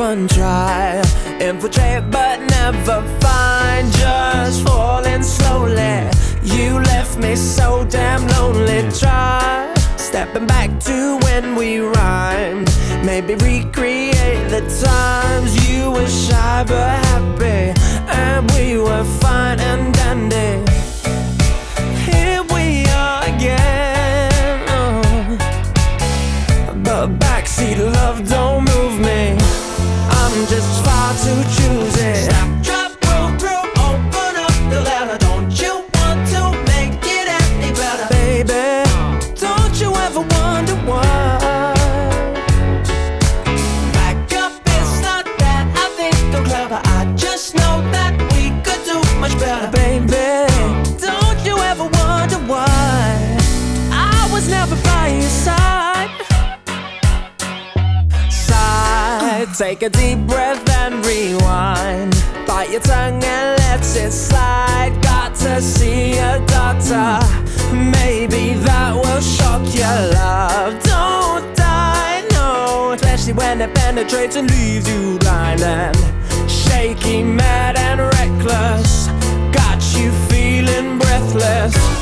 one try, infiltrate but never find, just falling slowly. You left me so damn lonely. Try stepping back to when we rhymed, maybe recreate the times you were shy but happy, and we were fine and dandy. Here we are again, but backseat love don't move me. I'm just far too choosy. Stop, drop, roll through, open up the letter. Don't you want to make it any better? Baby, don't you ever wonder why? Back up, it's not that I think I'm clever, I just know that we could do much better. Baby, don't you ever wonder why I was never by your side? Take a deep breath and rewind. Bite your tongue and let it slide. Got to see a doctor, maybe that will shock your love. Don't die, no, especially when it penetrates and leaves you blind and shaky, mad and reckless. Got you feeling breathless.